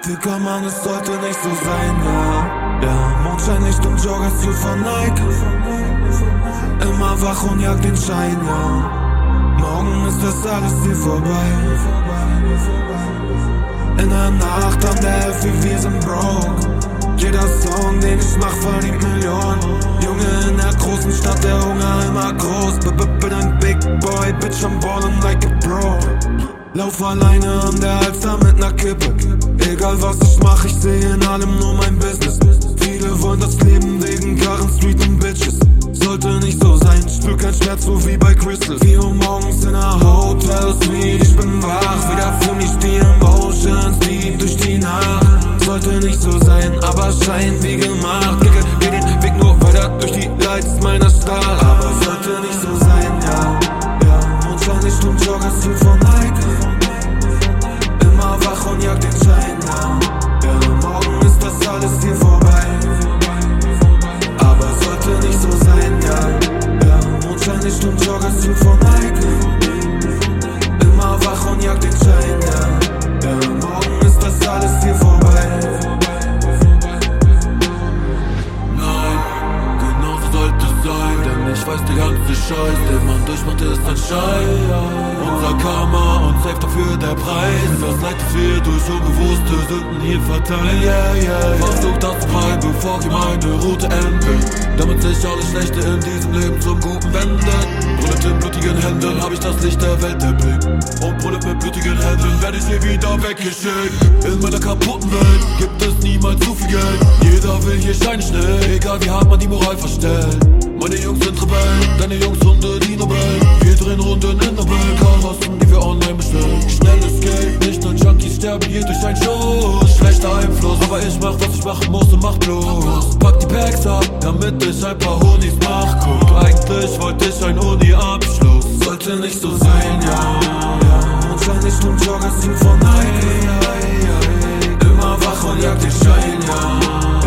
Digga, Mann, es sollte nicht so sein, ja. Ja, Mondscheinlicht und Joggersuit von Nike. Immer wach und jag den Schein, ja. Morgen ist das alles hier vorbei. In der Nacht an der Elf, wir sind broke. Jeder Song, den ich mach, verdient Millionen. Junge in der großen Stadt, der Hunger immer groß. Bin ein Big Boy, Bitch, I'm ballin' like a Pro. Lauf alleine an der Alster mit ner Kippe. Egal was ich mach, ich seh in allem nur mein Business. Viele wollen das Leben wegen Karren, Street und Bitches. Sollte nicht so sein, ich spür kein Schmerz, so wie bei Crystal. 4 Uhr morgens in der Hotel Suite, ich bin wach. Wieder fühl mich die Emotions, deep durch die Nacht. Sollte nicht so sein, aber scheint wie gemacht. Geh den Weg nur weiter durch die Lights meiner Stadt. Aber sollte nicht so sein, ja. Ja, Mondscheinlicht und Joggersuit von Nike. Immer wach und jag den Schein, ja. Ja, morgen ist das alles hier vorbei. Aber sollte nicht so sein, ja. Ja, Mondscheinlicht und Joggersuit von Nike. Immer wach und jag den Schein, ja. Ja, morgen ist das alles hier vorbei. Ich weiß, der ganze Scheiß, den man durchmacht, ist ein Schein. Unser Karma und safe dafür der Preis. Was leid, dass wir durch unbewusste Sünden hier verteilen. Versuch das zu bleiben, bevor gemeine Route endet. Damit sich alles Schlechte in diesem Leben zum Guten wendet. Brüllet in blutigen Händen hab ich das Licht der Welt erblickt. Und brüllet mit blutigen Händen werd ich hier wieder weggeschickt. In meiner kaputten Welt gibt es niemals zu viel Geld. Jeder will hier Schein schnell, egal wie hart man die Moral verstellt. Meine Jungs sind Rebellen, deine Jungs Hunde, die Nobel. Wir drehen Runden in Nobel, Karossen, die wir online bestellen. Schnelles Geld, nicht nur Junkies sterben hier durch einen Schuss. Schlechter Einfluss, aber ich mach, was ich machen muss und mach bloß. Pack die Packs ab, damit ich ein paar Honis mach. Guck, eigentlich wollte ich einen Uni-Abschluss. Sollte nicht so sein, ja. Ja, Mondscheinlicht und Joggersuit von Nike. Immer wach und jag den Schein, ja.